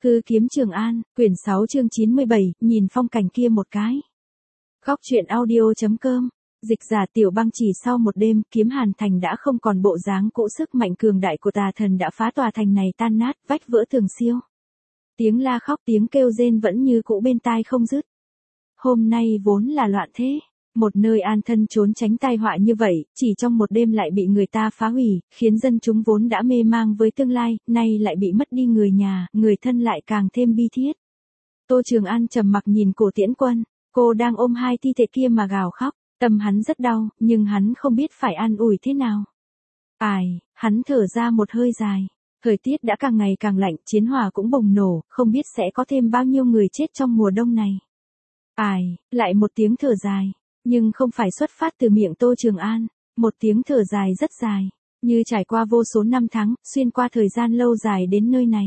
Hư kiếm Trường An, quyển 6 chương 97, nhìn phong cảnh kia một cái. Góc truyện audio.com, dịch giả Tiểu Băng. Chỉ sau một đêm, kiếm Hàn Thành đã không còn bộ dáng cũ, sức mạnh cường đại của tà thần đã phá tòa thành này tan nát, vách vỡ tường siêu. Tiếng la khóc tiếng kêu rên vẫn như cũ bên tai không dứt. Hôm nay vốn là loạn thế, một nơi an thân trốn tránh tai họa như vậy, chỉ trong một đêm lại bị người ta phá hủy, khiến dân chúng vốn đã mê mang với tương lai, nay lại bị mất đi người nhà, người thân lại càng thêm bi thiết. Tô Trường An trầm mặc nhìn Cổ Tiễn Quân, cô đang ôm hai thi thể kia mà gào khóc, tâm hắn rất đau, nhưng hắn không biết phải an ủi thế nào. Hắn thở ra một hơi dài. Thời tiết đã càng ngày càng lạnh, chiến hỏa cũng bùng nổ, không biết sẽ có thêm bao nhiêu người chết trong mùa đông này. Lại một tiếng thở dài, nhưng không phải xuất phát từ miệng Tô Trường An, một tiếng thở dài rất dài, như trải qua vô số năm tháng, xuyên qua thời gian lâu dài đến nơi này.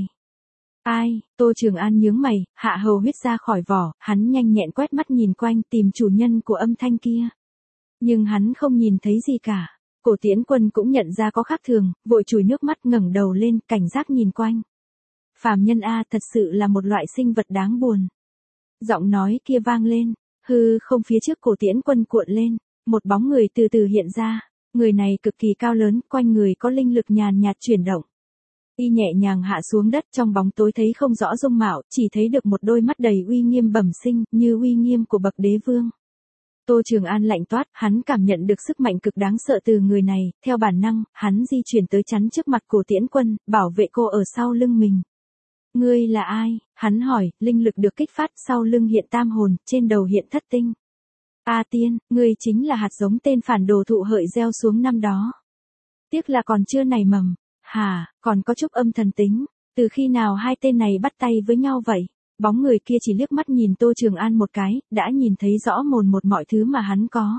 Tô Trường An nhướng mày, hạ hầu huyết ra khỏi vỏ, hắn nhanh nhẹn quét mắt nhìn quanh tìm chủ nhân của âm thanh kia. Nhưng hắn không nhìn thấy gì cả. Cổ Tiễn Quân cũng nhận ra có khác thường, vội chùi nước mắt ngẩng đầu lên, cảnh giác nhìn quanh. Phàm nhân a, thật sự là một loại sinh vật đáng buồn. Giọng nói kia vang lên, hư không phía trước Cổ Tiễn Quân cuộn lên, một bóng người từ từ hiện ra, người này cực kỳ cao lớn, quanh người có linh lực nhàn nhạt chuyển động. Y nhẹ nhàng hạ xuống đất, trong bóng tối thấy không rõ dung mạo, chỉ thấy được một đôi mắt đầy uy nghiêm bẩm sinh, như uy nghiêm của bậc đế vương. Tô Trường An lạnh toát, hắn cảm nhận được sức mạnh cực đáng sợ từ người này, theo bản năng, hắn di chuyển tới chắn trước mặt Cổ Tiễn Quân, bảo vệ cô ở sau lưng mình. Ngươi là ai? Hắn hỏi, linh lực được kích phát, sau lưng hiện tam hồn, trên đầu hiện thất tinh. A Tiên, ngươi chính là hạt giống tên phản đồ thụ hợi gieo xuống năm đó. Tiếc là còn chưa nảy mầm. Còn có chút âm thần tính, từ khi nào hai tên này bắt tay với nhau vậy? Bóng người kia chỉ liếc mắt nhìn Tô Trường An một cái, đã nhìn thấy rõ mồn một mọi thứ mà hắn có.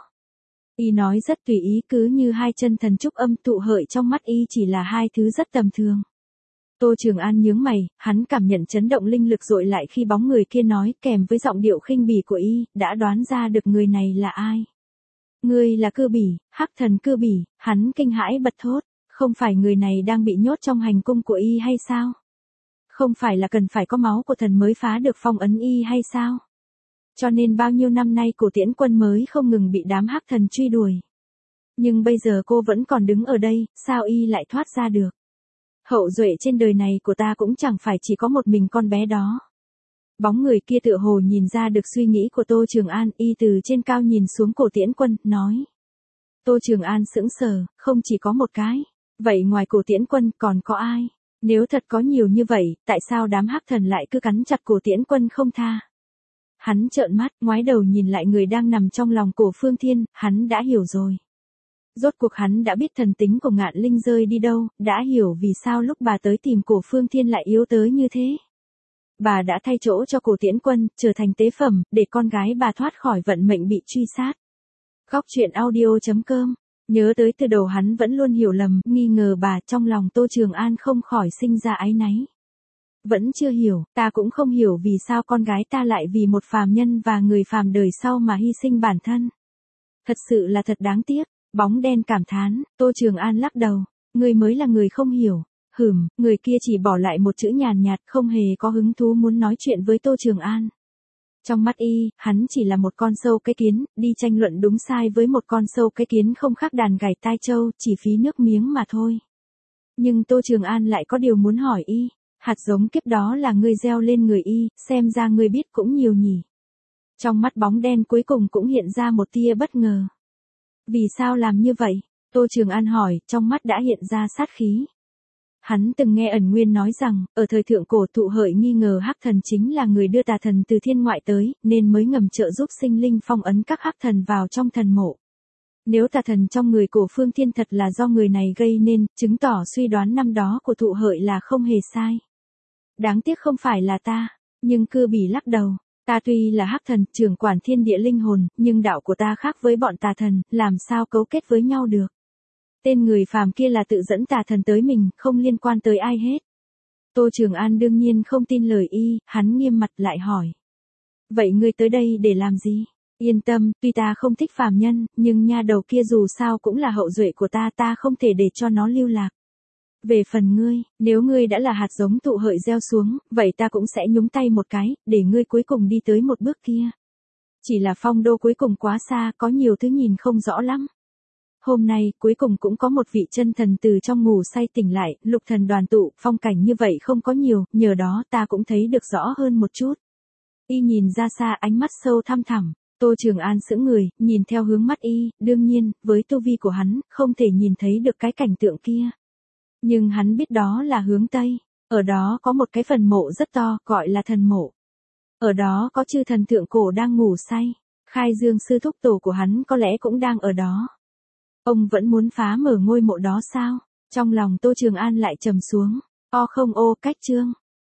Y nói rất tùy ý, cứ như hai chân thần trúc âm tụ hợi trong mắt y chỉ là hai thứ rất tầm thường. Tô Trường An nhướng mày, hắn cảm nhận chấn động linh lực dội lại khi bóng người kia nói, kèm với giọng điệu khinh bỉ của y, đã đoán ra được người này là ai. Ngươi là Cư Bỉ, hắc thần Cư Bỉ. Hắn kinh hãi bật thốt, không phải người này đang bị nhốt trong hành cung của y hay sao? Không phải là cần phải có máu của thần mới phá được phong ấn y hay sao? Cho nên bao nhiêu năm nay Cổ Tiễn Quân mới không ngừng bị đám hắc thần truy đuổi. Nhưng bây giờ cô vẫn còn đứng ở đây, sao y lại thoát ra được? Hậu duệ trên đời này của ta cũng chẳng phải chỉ có một mình con bé đó. Bóng người kia tựa hồ nhìn ra được suy nghĩ của Tô Trường An, y từ trên cao nhìn xuống Cổ Tiễn Quân, nói. Tô Trường An sững sờ, không chỉ có một cái. Vậy ngoài Cổ Tiễn Quân còn có ai? Nếu thật có nhiều như vậy, tại sao đám hắc thần lại cứ cắn chặt Cổ Tiễn Quân không tha? Hắn trợn mắt, ngoái đầu nhìn lại người đang nằm trong lòng Cổ Phương Thiên, hắn đã hiểu rồi. Rốt cuộc hắn đã biết thần tính của Ngạn Linh rơi đi đâu, đã hiểu vì sao lúc bà tới tìm Cổ Phương Thiên lại yếu tới như thế. Bà đã thay chỗ cho Cổ Tiễn Quân, trở thành tế phẩm, để con gái bà thoát khỏi vận mệnh bị truy sát. Góc truyện audio.com. Nhớ tới từ đầu hắn vẫn luôn hiểu lầm, nghi ngờ bà, trong lòng Tô Trường An không khỏi sinh ra áy náy. Vẫn chưa hiểu, ta cũng không hiểu vì sao con gái ta lại vì một phàm nhân và người phàm đời sau mà hy sinh bản thân. Thật sự là thật đáng tiếc. Bóng đen cảm thán, Tô Trường An lắc đầu, người mới là người không hiểu. Người kia chỉ bỏ lại một chữ nhàn nhạt, không hề có hứng thú muốn nói chuyện với Tô Trường An. Trong mắt y, hắn chỉ là một con sâu cái kiến, đi tranh luận đúng sai với một con sâu cái kiến không khác đàn gảy tai trâu, chỉ phí nước miếng mà thôi. Nhưng Tô Trường An lại có điều muốn hỏi y, hạt giống kiếp đó là ngươi gieo lên người y, xem ra ngươi biết cũng nhiều nhỉ. Trong mắt bóng đen cuối cùng cũng hiện ra một tia bất ngờ. Vì sao làm như vậy? Tô Trường An hỏi, trong mắt đã hiện ra sát khí. Hắn từng nghe Ẩn Nguyên nói rằng, ở thời thượng cổ thụ hợi nghi ngờ hắc thần chính là người đưa tà thần từ thiên ngoại tới, nên mới ngầm trợ giúp sinh linh phong ấn các hắc thần vào trong thần mộ. Nếu tà thần trong người Cổ Phương Thiên thật là do người này gây nên, chứng tỏ suy đoán năm đó của thụ hợi là không hề sai. Đáng tiếc không phải là ta, nhưng Cư Bỉ lắc đầu. Ta tuy là hắc thần, trưởng quản thiên địa linh hồn, nhưng đạo của ta khác với bọn tà thần, làm sao cấu kết với nhau được. Tên người phàm kia là tự dẫn tà thần tới mình, không liên quan tới ai hết. Tô Trường An đương nhiên không tin lời y, hắn nghiêm mặt lại hỏi. Vậy ngươi tới đây để làm gì? Yên tâm, tuy ta không thích phàm nhân, nhưng nha đầu kia dù sao cũng là hậu duệ của ta, ta không thể để cho nó lưu lạc. Về phần ngươi, nếu ngươi đã là hạt giống tụ hợi gieo xuống, vậy ta cũng sẽ nhúng tay một cái, để ngươi cuối cùng đi tới một bước kia. Chỉ là phong đô cuối cùng quá xa, có nhiều thứ nhìn không rõ lắm. Hôm nay, cuối cùng cũng có một vị chân thần từ trong ngủ say tỉnh lại, lục thần đoàn tụ, phong cảnh như vậy không có nhiều, nhờ đó ta cũng thấy được rõ hơn một chút. Y nhìn ra xa ánh mắt sâu thăm thẳm, Tô Trường An sững người, nhìn theo hướng mắt y, đương nhiên, với tu vi của hắn, không thể nhìn thấy được cái cảnh tượng kia. Nhưng hắn biết đó là hướng Tây, ở đó có một cái phần mộ rất to, gọi là thần mộ. Ở đó có chư thần thượng cổ đang ngủ say, Khai Dương sư thúc tổ của hắn có lẽ cũng đang ở đó. Ông vẫn muốn phá mở ngôi mộ đó sao? Trong lòng Tô Trường An lại trầm xuống. O không ô, cách chương.